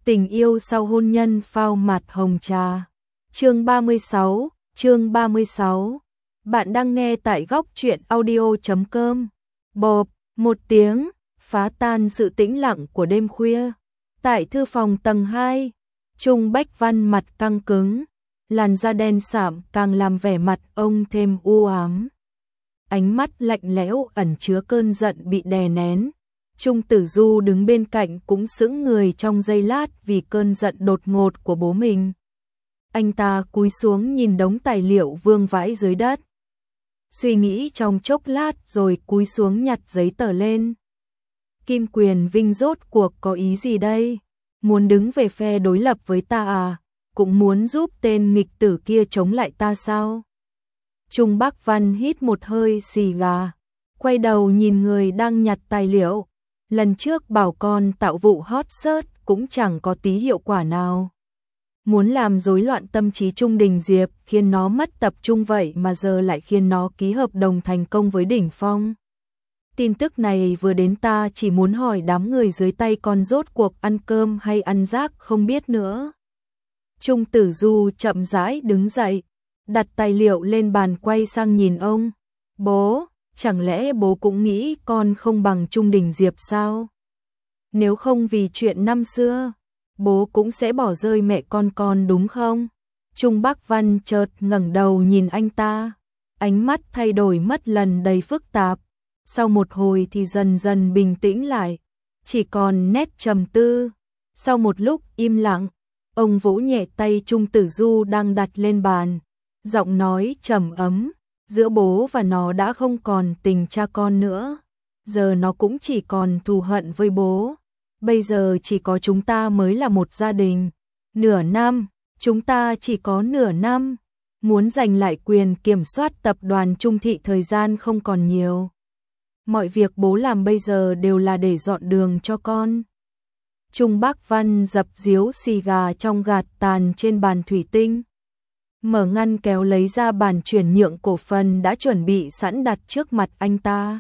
Tình yêu sau hôn nhân phao mặt hồng trà. Chương 36. Bạn đang nghe tại góc truyện audio.com. Bộp, một tiếng, phá tan sự tĩnh lặng của đêm khuya. Tại thư phòng tầng 2, Trung Bách Văn mặt căng cứng, làn da đen sạm càng làm vẻ mặt ông thêm u ám. Ánh mắt lạnh lẽo ẩn chứa cơn giận bị đè nén. Trung Tử Du đứng bên cạnh cũng sững người trong giây lát vì cơn giận đột ngột của bố mình. Anh ta cúi xuống nhìn đống tài liệu vương vãi dưới đất. Suy nghĩ trong chốc lát rồi cúi xuống nhặt giấy tờ lên. Kim Quyền Vinh rốt cuộc có ý gì đây? Muốn đứng về phe đối lập với ta à? Cũng muốn giúp tên nghịch tử kia chống lại ta sao? Trung Bác Văn hít một hơi xì gà, quay đầu nhìn người đang nhặt tài liệu. Lần trước bảo con tạo vụ hot search cũng chẳng có tí hiệu quả nào. Muốn làm rối loạn tâm trí Trung Đình Diệp khiến nó mất tập trung vậy mà giờ lại khiến nó ký hợp đồng thành công với Đỉnh Phong. Tin tức này vừa đến ta chỉ muốn hỏi đám người dưới tay con rốt cuộc ăn cơm hay ăn rác không biết nữa. Trung Tử Du chậm rãi đứng dậy, đặt tài liệu lên bàn quay sang nhìn ông. Bố, chẳng lẽ bố cũng nghĩ con không bằng Trung Đình Diệp sao? Nếu không vì chuyện năm xưa, bố cũng sẽ bỏ rơi mẹ con đúng không? Trung Bác Văn chợt ngẩng đầu nhìn anh ta, ánh mắt thay đổi mất lần đầy phức tạp. Sau một hồi thì dần dần bình tĩnh lại, chỉ còn nét trầm tư. Sau một lúc im lặng, ông vỗ nhẹ tay Trung Tử Du đang đặt lên bàn, giọng nói trầm ấm, giữa bố và nó đã không còn tình cha con nữa, giờ nó cũng chỉ còn thù hận với bố. Bây giờ chỉ có chúng ta mới là một gia đình. Nửa năm, chúng ta chỉ có nửa năm, muốn giành lại quyền kiểm soát tập đoàn Trung Thị thời gian không còn nhiều. Mọi việc bố làm bây giờ đều là để dọn đường cho con. Trung Bác Văn dập điếu xì gà trong gạt tàn trên bàn thủy tinh. Mở ngăn kéo lấy ra bản chuyển nhượng cổ phần đã chuẩn bị sẵn đặt trước mặt anh ta.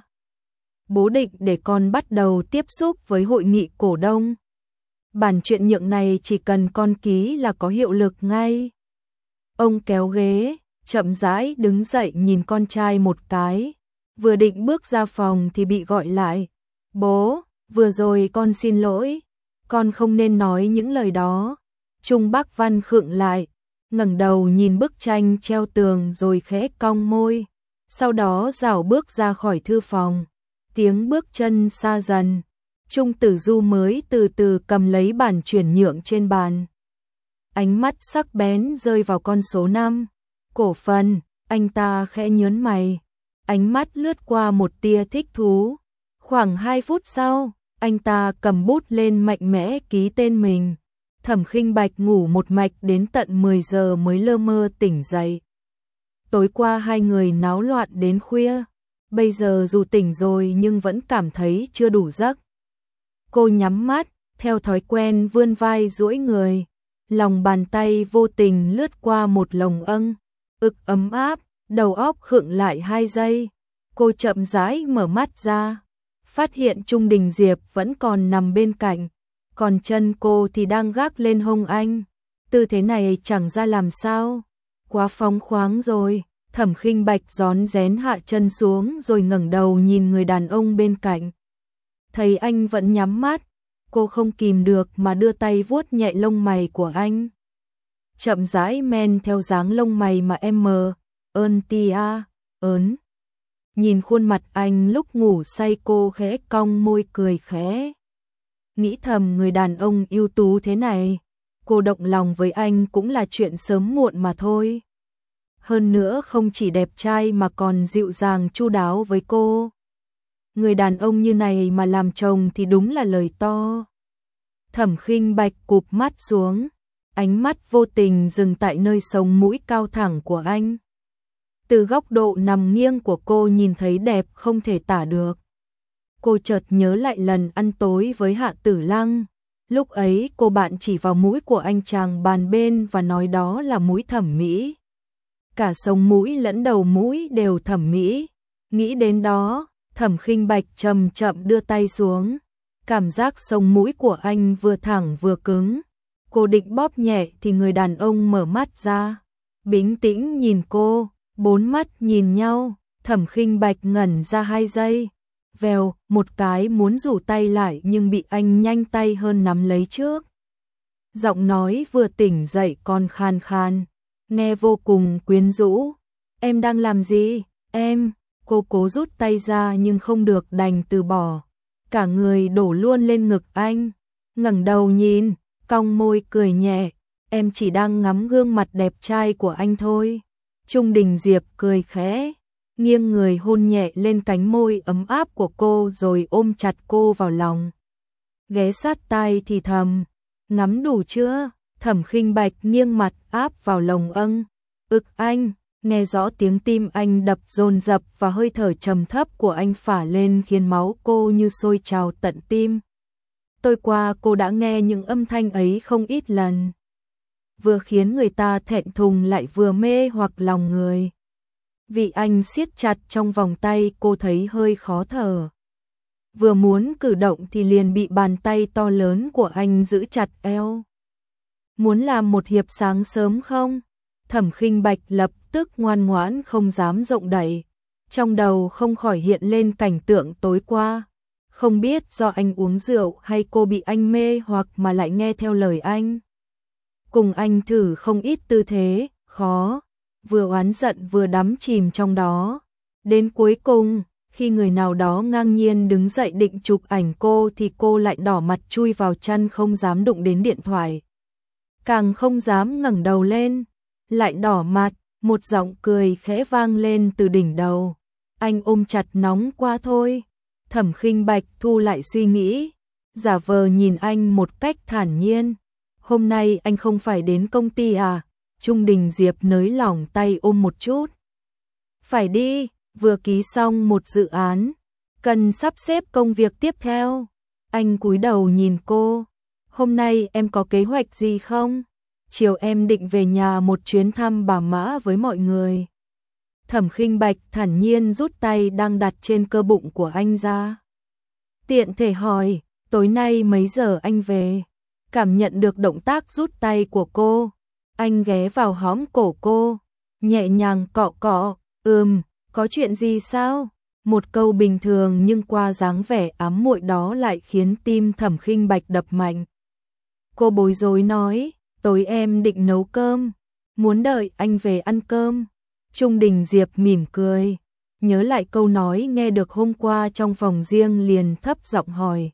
Bố định để con bắt đầu tiếp xúc với hội nghị cổ đông. Bản chuyển nhượng này chỉ cần con ký là có hiệu lực ngay. Ông kéo ghế, chậm rãi đứng dậy nhìn con trai một cái. Vừa định bước ra phòng thì bị gọi lại. Bố, vừa rồi con xin lỗi. Con không nên nói những lời đó. Trung Bác Văn khựng lại, ngẩng đầu nhìn bức tranh treo tường rồi khẽ cong môi. Sau đó rảo bước ra khỏi thư phòng. Tiếng bước chân xa dần. Trung Tử Du mới từ từ cầm lấy bản chuyển nhượng trên bàn. Ánh mắt sắc bén rơi vào con số 5. Cổ phần, anh ta khẽ nhớn mày. Ánh mắt lướt qua một tia thích thú. Khoảng 2 phút sau, anh ta cầm bút lên mạnh mẽ ký tên mình. Thẩm Khinh Bạch ngủ một mạch đến tận 10 giờ mới lơ mơ tỉnh dậy. Tối qua hai người náo loạn đến khuya. Bây giờ dù tỉnh rồi nhưng vẫn cảm thấy chưa đủ giấc. Cô nhắm mắt, theo thói quen vươn vai duỗi người. Lòng bàn tay vô tình lướt qua một lồng ực ấm áp, đầu óc khựng lại 2 giây. Cô chậm rãi mở mắt ra, phát hiện Trung Đình Diệp vẫn còn nằm bên cạnh, còn chân cô thì đang gác lên hông anh. Tư thế này chẳng ra làm sao, quá phóng khoáng rồi. Thẩm Khinh Bạch rón rén hạ chân xuống rồi ngẩng đầu nhìn người đàn ông bên cạnh. Thấy anh vẫn nhắm mắt, cô không kìm được mà đưa tay vuốt nhẹ lông mày của anh. Chậm rãi men theo dáng lông mày mà em ơn tia, ớn. Nhìn khuôn mặt anh lúc ngủ say cô khẽ cong môi cười khẽ. Nghĩ thầm người đàn ông ưu tú thế này, cô động lòng với anh cũng là chuyện sớm muộn mà thôi. Hơn nữa không chỉ đẹp trai mà còn dịu dàng chu đáo với cô. Người đàn ông như này mà làm chồng thì đúng là lời to. Thẩm Khinh Bạch cụp mắt xuống, ánh mắt vô tình dừng tại nơi sống mũi cao thẳng của anh. Từ góc độ nằm nghiêng của cô nhìn thấy đẹp không thể tả được. Cô chợt nhớ lại lần ăn tối với Hạ Tử Lăng. Lúc ấy cô bạn chỉ vào mũi của anh chàng bàn bên và nói đó là mũi thẩm mỹ. Cả sống mũi lẫn đầu mũi đều thẩm mỹ. Nghĩ đến đó, Thẩm Khinh Bạch chậm chậm đưa tay xuống. Cảm giác sống mũi của anh vừa thẳng vừa cứng, Cô định bóp nhẹ thì người đàn ông mở mắt ra, bình tĩnh nhìn cô, bốn mắt nhìn nhau, Thẩm Khinh Bạch ngẩn ra 2 giây. Vèo, một cái muốn rủ tay lại nhưng bị anh nhanh tay hơn nắm lấy trước. Giọng nói vừa tỉnh dậy còn khan khan, nghe vô cùng quyến rũ. Em đang làm gì? Em, cô cố rút tay ra nhưng không được đành từ bỏ. Cả người đổ luôn lên ngực anh, ngẩng đầu nhìn, cong môi cười nhẹ. Em chỉ đang ngắm gương mặt đẹp trai của anh thôi. Trung Đình Diệp cười khẽ, nghiêng người hôn nhẹ lên cánh môi ấm áp của cô rồi ôm chặt cô vào lòng. Ghé sát tai thì thầm, ngắm đủ chưa? Thẩm Khinh Bạch nghiêng mặt áp vào lồng ực anh, nghe rõ tiếng tim anh đập dồn dập và hơi thở trầm thấp của anh phả lên khiến máu cô như sôi trào tận tim. Tối qua cô đã nghe những âm thanh ấy không ít lần, vừa khiến người ta thẹn thùng lại vừa mê hoặc lòng người. Vì anh siết chặt trong vòng tay cô thấy hơi khó thở. Vừa muốn cử động thì liền bị bàn tay to lớn của anh giữ chặt eo. Muốn làm một hiệp sáng sớm không? Thẩm Khinh Bạch lập tức ngoan ngoãn không dám động đậy. Trong đầu không khỏi hiện lên cảnh tượng tối qua. Không biết do anh uống rượu hay cô bị anh mê hoặc mà lại nghe theo lời anh. Cùng anh thử không ít tư thế, khó, vừa oán giận vừa đắm chìm trong đó. Đến cuối cùng, khi người nào đó ngang nhiên đứng dậy định chụp ảnh cô thì cô lại đỏ mặt chui vào chăn không dám đụng đến điện thoại. Càng không dám ngẩng đầu lên, lại đỏ mặt, một giọng cười khẽ vang lên từ đỉnh đầu. Anh ôm chặt nóng quá thôi. Thẩm Khinh Bạch thu lại suy nghĩ, giả vờ nhìn anh một cách thản nhiên. Hôm nay anh không phải đến công ty à? Trung Đình Diệp nới lỏng tay ôm một chút. Phải đi, vừa ký xong một dự án, cần sắp xếp công việc tiếp theo. Anh cúi đầu nhìn cô. Hôm nay em có kế hoạch gì không? Chiều em định về nhà một chuyến thăm bà Mã với mọi người. Thẩm Khinh Bạch thản nhiên rút tay đang đặt trên cơ bụng của anh ra. Tiện thể hỏi, tối nay mấy giờ anh về? Cảm nhận được động tác rút tay của cô, anh ghé vào hõm cổ cô, nhẹ nhàng cọ cọ, có chuyện gì sao? Một câu bình thường nhưng qua dáng vẻ ám muội đó lại khiến tim Thẩm Khinh Bạch đập mạnh. Cô bối rối nói, tối em định nấu cơm, muốn đợi anh về ăn cơm. Trung Đình Diệp mỉm cười, nhớ lại câu nói nghe được hôm qua trong phòng riêng liền thấp giọng hỏi.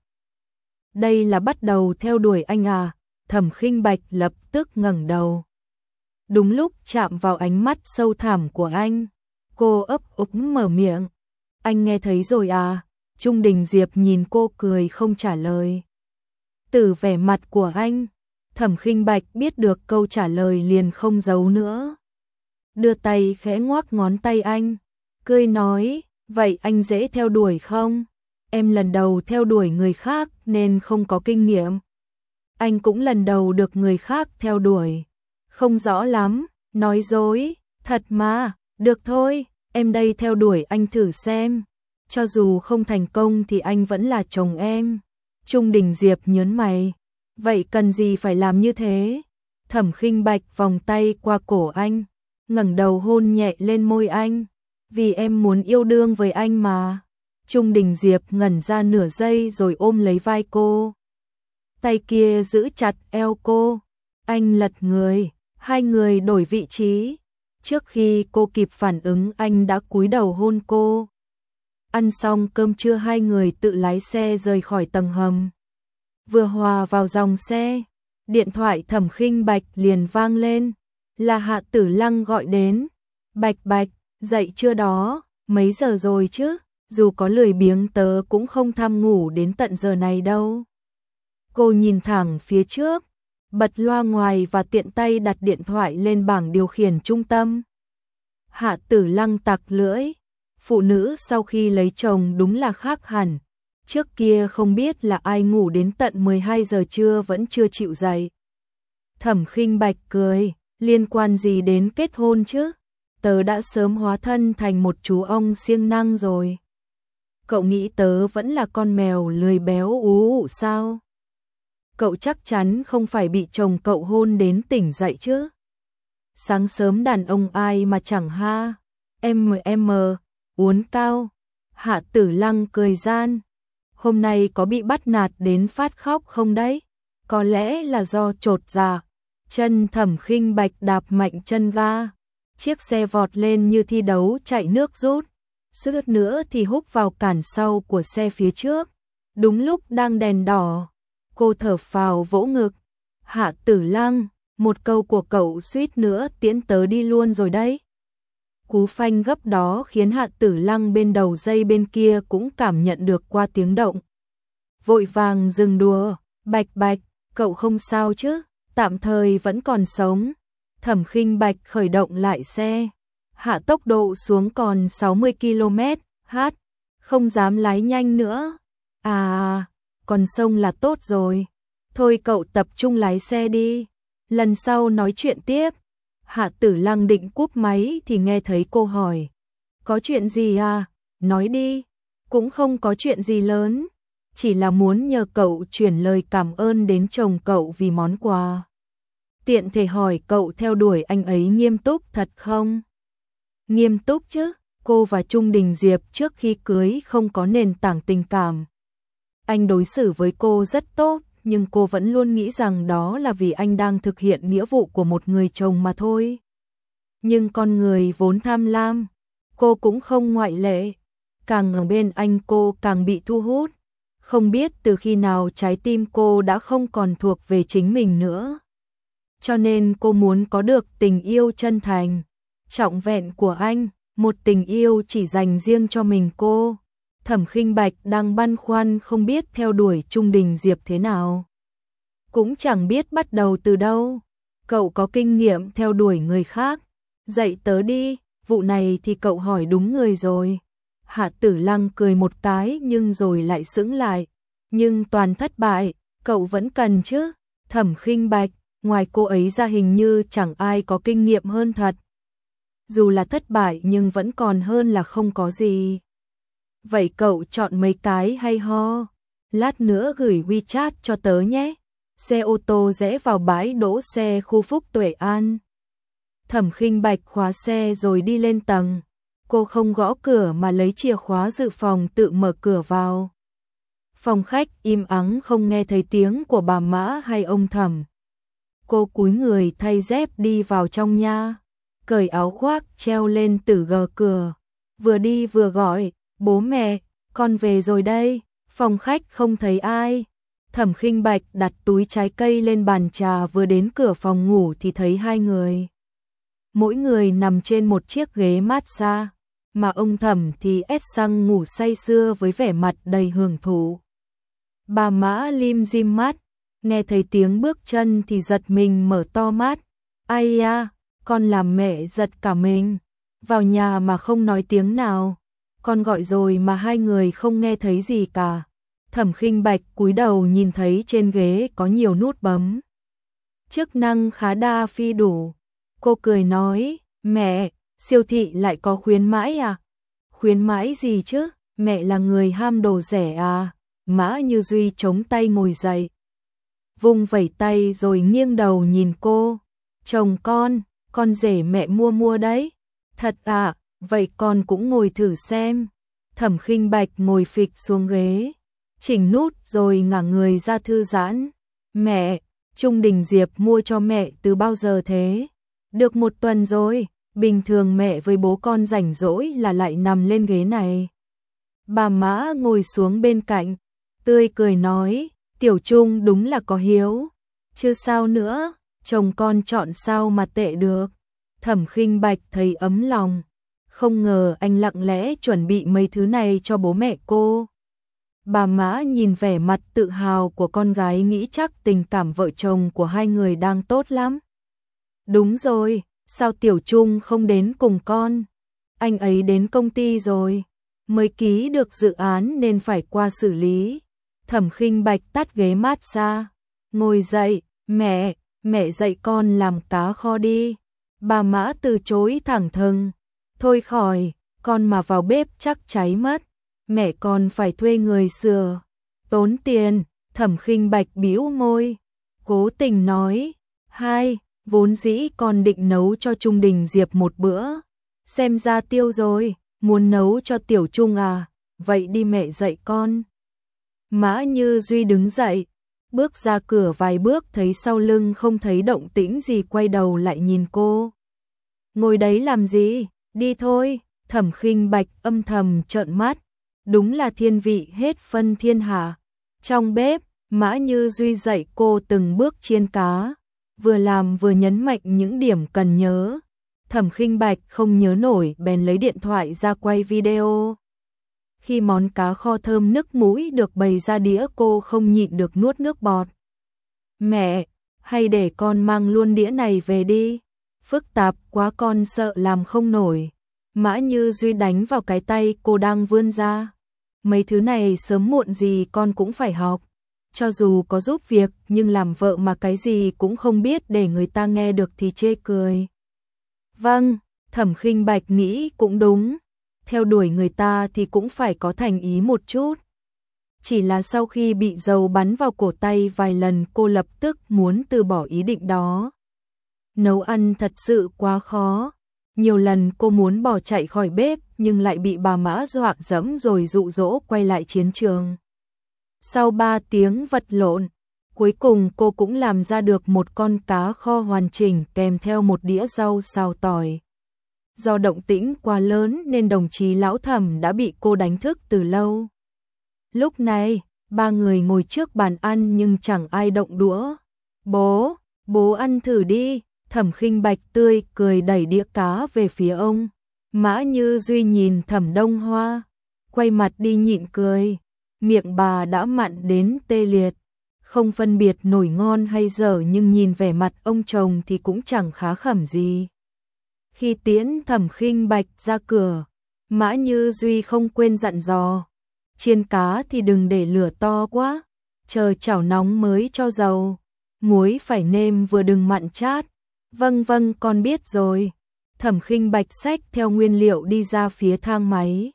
Đây là bắt đầu theo đuổi anh à? Thẩm Khinh Bạch lập tức ngẩng đầu. Đúng lúc chạm vào ánh mắt sâu thẳm của anh, cô ấp úng mở miệng. Anh nghe thấy rồi à? Trung Đình Diệp nhìn cô cười không trả lời. Từ vẻ mặt của anh, Thẩm Khinh Bạch biết được câu trả lời liền không giấu nữa. Đưa tay khẽ ngoắc ngón tay anh, cười nói, vậy anh dễ theo đuổi không? Em lần đầu theo đuổi người khác nên không có kinh nghiệm. Anh cũng lần đầu được người khác theo đuổi. Không rõ lắm, nói dối, thật mà, được thôi, em đây theo đuổi anh thử xem. Cho dù không thành công thì anh vẫn là chồng em. Trung Đình Diệp nhớn mày, vậy cần gì phải làm như thế? Thẩm Khinh Bạch vòng tay qua cổ anh, ngẩng đầu hôn nhẹ lên môi anh. Vì em muốn yêu đương với anh mà. Trung Đình Diệp ngẩn ra nửa giây rồi ôm lấy vai cô. Tay kia giữ chặt eo cô. Anh lật người, hai người đổi vị trí. Trước khi cô kịp phản ứng anh đã cúi đầu hôn cô. Ăn xong cơm trưa hai người tự lái xe rời khỏi tầng hầm. Vừa hòa vào dòng xe, điện thoại Thẩm Khinh Bạch liền vang lên. Là Hạ Tử Lăng gọi đến. Bạch Bạch, dậy chưa đó, mấy giờ rồi chứ? Dù có lười biếng tớ cũng không tham ngủ đến tận giờ này đâu. Cô nhìn thẳng phía trước, bật loa ngoài và tiện tay đặt điện thoại lên bảng điều khiển trung tâm. Hạ Tử Lăng tặc lưỡi, phụ nữ sau khi lấy chồng đúng là khác hẳn. Trước kia không biết là ai ngủ đến tận 12 giờ trưa vẫn chưa chịu dậy. Thẩm Khinh Bạch cười, liên quan gì đến kết hôn chứ? Tớ đã sớm hóa thân thành một chú ong siêng năng rồi. Cậu nghĩ tớ vẫn là con mèo lười béo ú ụ sao? cậu chắc chắn không phải bị chồng cậu hôn đến tỉnh dậy chứ. Sáng sớm đàn ông ai mà chẳng ha. Uốn cao. Hạ Tử Lăng cười gian. Hôm nay có bị bắt nạt đến phát khóc không đấy? Có lẽ là do chột dạ. Chân Thẩm Khinh Bạch đạp mạnh chân ga. Chiếc xe vọt lên như thi đấu chạy nước rút. Suýt nữa thì húc vào cản sau của xe phía trước. Đúng lúc đang đèn đỏ. Cô thở phào vỗ ngực. Hạ Tử Lăng, một câu của cậu suýt nữa tiễn tớ đi luôn rồi đấy. Cú phanh gấp đó khiến Hạ Tử Lăng bên đầu dây bên kia cũng cảm nhận được qua tiếng động. Vội vàng dừng đùa. Bạch Bạch, cậu không sao chứ? Tạm thời vẫn còn sống. Thẩm Khinh Bạch khởi động lại xe. Hạ tốc độ xuống còn 60 km/h. Không dám lái nhanh nữa. À, còn sông là tốt rồi. Thôi cậu tập trung lái xe đi. Lần sau nói chuyện tiếp. Hạ Tử Lăng định cúp máy thì nghe thấy cô hỏi. Có chuyện gì à? Nói đi. Cũng không có chuyện gì lớn. Chỉ là muốn nhờ cậu chuyển lời cảm ơn đến chồng cậu vì món quà. Tiện thể hỏi cậu theo đuổi anh ấy nghiêm túc thật không? Nghiêm túc chứ, cô và Trung Đình Diệp trước khi cưới không có nền tảng tình cảm. Anh đối xử với cô rất tốt, nhưng cô vẫn luôn nghĩ rằng đó là vì anh đang thực hiện nghĩa vụ của một người chồng mà thôi. Nhưng con người vốn tham lam, cô cũng không ngoại lệ. Càng ở bên anh cô càng bị thu hút. Không biết từ khi nào trái tim cô đã không còn thuộc về chính mình nữa. Cho nên cô muốn có được tình yêu chân thành, trọn vẹn của anh, một tình yêu chỉ dành riêng cho mình cô. Thẩm Khinh Bạch đang băn khoăn không biết theo đuổi Trung Đình Diệp thế nào. Cũng chẳng biết bắt đầu từ đâu. Cậu có kinh nghiệm theo đuổi người khác. Dạy tớ đi, vụ này thì cậu hỏi đúng người rồi. Hạ Tử Lăng cười một cái nhưng rồi lại sững lại. Nhưng toàn thất bại, cậu vẫn cần chứ. Thẩm Khinh Bạch, ngoài cô ấy ra hình như chẳng ai có kinh nghiệm hơn thật. Dù là thất bại nhưng vẫn còn hơn là không có gì. Vậy cậu chọn mấy cái hay ho. Lát nữa gửi WeChat cho tớ nhé. Xe ô tô rẽ vào bãi đỗ xe khu Phúc Tuệ An. Thẩm Khinh Bạch khóa xe rồi đi lên tầng. Cô không gõ cửa mà lấy chìa khóa dự phòng tự mở cửa vào. Phòng khách im ắng không nghe thấy tiếng của bà Mã hay ông Thẩm. Cô cúi người thay dép đi vào trong nha. Cởi áo khoác treo lên từ gờ cửa. Vừa đi vừa gọi, bố mẹ, con về rồi đây. Phòng khách không thấy ai. Thẩm Khinh Bạch đặt túi trái cây lên bàn trà vừa đến cửa phòng ngủ thì thấy hai người. Mỗi người nằm trên một chiếc ghế massage, mà ông Thẩm thì ép xăng ngủ say sưa với vẻ mặt đầy hưởng thụ. Bà Mã lim dim mắt, nghe thấy tiếng bước chân thì giật mình mở to mắt. Ai da, con làm mẹ giật cả mình. Vào nhà mà không nói tiếng nào. Con gọi rồi mà hai người không nghe thấy gì cả. Thẩm Khinh Bạch cúi đầu nhìn thấy trên ghế có nhiều nút bấm. Chức năng khá đa phi đủ. Cô cười nói, mẹ, siêu thị lại có khuyến mãi à? Khuyến mãi gì chứ? Mẹ là người ham đồ rẻ à? Mã Như Duy chống tay ngồi dậy. Vung vẩy tay rồi nghiêng đầu nhìn cô. Chồng con rể mẹ mua đấy. Thật à, vậy con cũng ngồi thử xem. Thẩm Khinh Bạch ngồi phịch xuống ghế. Chỉnh nút rồi ngả người ra thư giãn. Mẹ, Trung Đình Diệp mua cho mẹ từ bao giờ thế? Được 1 tuần rồi, bình thường mẹ với bố con rảnh rỗi là lại nằm lên ghế này. Bà Mã ngồi xuống bên cạnh, tươi cười nói, Tiểu Trung đúng là có hiếu. Chứ sao nữa, chồng con chọn sao mà tệ được. Thẩm Khinh Bạch thấy ấm lòng. Không ngờ anh lặng lẽ chuẩn bị mấy thứ này cho bố mẹ cô. Bà Mã nhìn vẻ mặt tự hào của con gái nghĩ chắc tình cảm vợ chồng của hai người đang tốt lắm. Đúng rồi, sao Tiểu Trung không đến cùng con? Anh ấy đến công ty rồi, mới ký được dự án nên phải qua xử lý. Thẩm Khinh Bạch tắt ghế massage, ngồi dậy, mẹ dạy con làm cá kho đi. Bà Mã từ chối thẳng thừng, thôi khỏi, con mà vào bếp chắc cháy mất. Mẹ con phải thuê người sửa, tốn tiền. Thẩm Khinh Bạch bĩu môi, cố tình nói, hai, vốn dĩ con định nấu cho Trung Đình Diệp một bữa, xem ra tiêu rồi, muốn nấu cho Tiểu Trung à, vậy đi mẹ dạy con. Mã Như Duy đứng dậy, bước ra cửa vài bước thấy sau lưng không thấy động tĩnh gì quay đầu lại nhìn cô. Ngồi đấy làm gì, đi thôi. Thẩm Khinh Bạch âm thầm trợn mắt, đúng là thiên vị hết phân thiên hạ. Trong bếp, Mã Như Duy dạy cô từng bước chiên cá, vừa làm vừa nhấn mạnh những điểm cần nhớ. Thẩm Khinh Bạch không nhớ nổi bèn lấy điện thoại ra quay video. Khi món cá kho thơm nức mũi được bày ra đĩa cô không nhịn được nuốt nước bọt. Mẹ, hay để con mang luôn đĩa này về đi, phức tạp quá con sợ làm không nổi. Mã Như Duy đánh vào cái tay cô đang vươn ra. Mấy thứ này sớm muộn gì con cũng phải học. Cho dù có giúp việc nhưng làm vợ mà cái gì cũng không biết để người ta nghe được thì chê cười. Vâng, Thẩm Khinh Bạch nghĩ cũng đúng. Theo đuổi người ta thì cũng phải có thành ý một chút. Chỉ là sau khi bị dầu bắn vào cổ tay vài lần cô lập tức muốn từ bỏ ý định đó. Nấu ăn thật sự quá khó. Nhiều lần cô muốn bỏ chạy khỏi bếp nhưng lại bị bà Mã dọa dẫm rồi dụ dỗ quay lại chiến trường. Sau 3 tiếng vật lộn, cuối cùng cô cũng làm ra được một con cá kho hoàn chỉnh kèm theo một đĩa rau xào tỏi. Do động tĩnh quá lớn nên đồng chí lão Thẩm đã bị cô đánh thức từ lâu. Lúc này, ba người ngồi trước bàn ăn nhưng chẳng ai động đũa. Bố ăn thử đi. Thẩm Khinh Bạch tươi cười đẩy đĩa cá về phía ông. Mã Như Duy nhìn Thẩm Đông Hoa, quay mặt đi nhịn cười. Miệng bà đã mặn đến tê liệt, không phân biệt nổi ngon hay dở nhưng nhìn vẻ mặt ông chồng thì cũng chẳng khá khẩm gì. Khi tiễn Thẩm Khinh Bạch ra cửa, Mã Như Duy không quên dặn dò. Chiên cá thì đừng để lửa to quá, chờ chảo nóng mới cho dầu. Muối phải nêm vừa đừng mặn chát. Vâng con biết rồi. Thẩm Khinh Bạch xách theo nguyên liệu đi ra phía thang máy.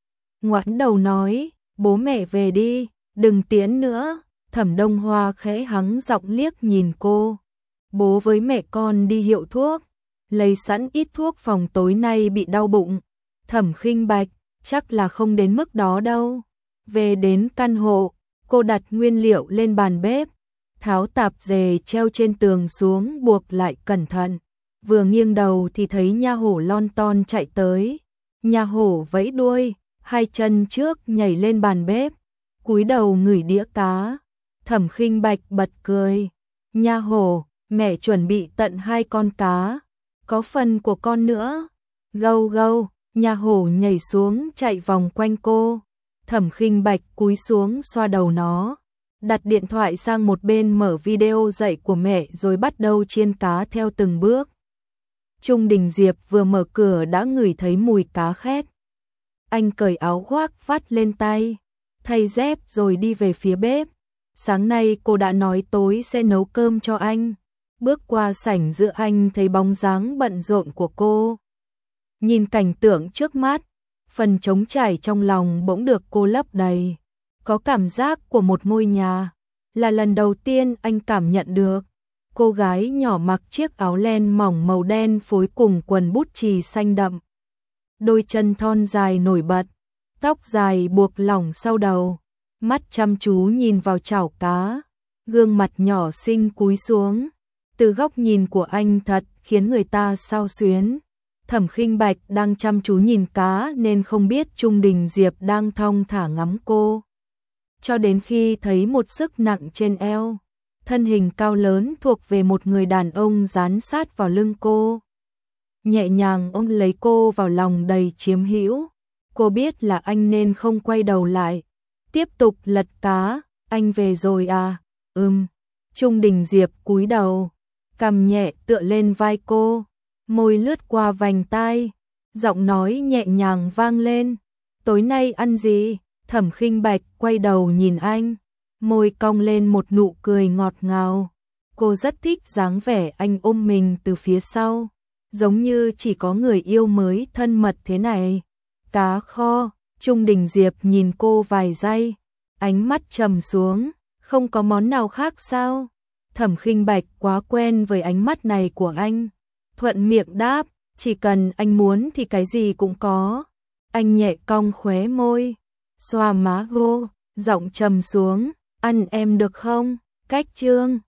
Ngoãn đầu nói, bố mẹ về đi, đừng tiễn nữa. Thẩm Đông Hoa khẽ hắng giọng liếc nhìn cô. Bố với mẹ con đi hiệu thuốc, lấy sẵn ít thuốc phòng tối nay bị đau bụng. Thẩm Khinh Bạch, chắc là không đến mức đó đâu. Về đến căn hộ, cô đặt nguyên liệu lên bàn bếp, tháo tạp dề treo trên tường xuống buộc lại cẩn thận. Vừa nghiêng đầu thì thấy nha hổ lon ton chạy tới. Nha hổ vẫy đuôi, hai chân trước nhảy lên bàn bếp, cúi đầu ngửi đĩa cá. Thẩm Khinh Bạch bật cười. Nha hổ, mẹ chuẩn bị tận 2 con cá, có phần của con nữa. Gâu gâu, nha hổ nhảy xuống chạy vòng quanh cô. Thẩm Khinh Bạch cúi xuống xoa đầu nó, đặt điện thoại sang một bên mở video dạy của mẹ rồi bắt đầu chiên cá theo từng bước. Trung Đình Diệp vừa mở cửa đã ngửi thấy mùi cá khét. Anh cởi áo khoác vắt lên tay, thay dép rồi đi về phía bếp. Sáng nay cô đã nói tối sẽ nấu cơm cho anh. Bước qua sảnh giữa anh thấy bóng dáng bận rộn của cô. Nhìn cảnh tượng trước mắt, phần trống trải trong lòng bỗng được cô lấp đầy. Có cảm giác của một ngôi nhà. Là lần đầu tiên anh cảm nhận được. Cô gái nhỏ mặc chiếc áo len mỏng màu đen phối cùng quần bút chì xanh đậm. Đôi chân thon dài nổi bật, tóc dài buộc lỏng sau đầu, mắt chăm chú nhìn vào chảo cá, gương mặt nhỏ xinh cúi xuống. Từ góc nhìn của anh thật khiến người ta xao xuyến. Thẩm Khinh Bạch đang chăm chú nhìn cá nên không biết Trung Đình Diệp đang thong thả ngắm cô. Cho đến khi thấy một sức nặng trên eo, thân hình cao lớn thuộc về một người đàn ông dán sát vào lưng cô. Nhẹ nhàng ôm lấy cô vào lòng đầy chiếm hữu. Cô biết là anh nên không quay đầu lại. Tiếp tục lật cá. Anh về rồi à? Trung Đình Diệp cúi đầu, cằm nhẹ tựa lên vai cô, môi lướt qua vành tai, giọng nói nhẹ nhàng vang lên. Tối nay ăn gì? Thẩm Khinh Bạch quay đầu nhìn anh, môi cong lên một nụ cười ngọt ngào. Cô rất thích dáng vẻ anh ôm mình từ phía sau, giống như chỉ có người yêu mới thân mật thế này. Cá kho. Trung Đình Diệp nhìn cô vài giây, ánh mắt trầm xuống, Không có món nào khác sao? Thẩm Khinh Bạch quá quen với ánh mắt này của anh. Thuận miệng đáp, chỉ cần anh muốn thì cái gì cũng có. Anh nhẹ cong khóe môi, xoa má vô, giọng trầm xuống, ăn em được không? Cách Trương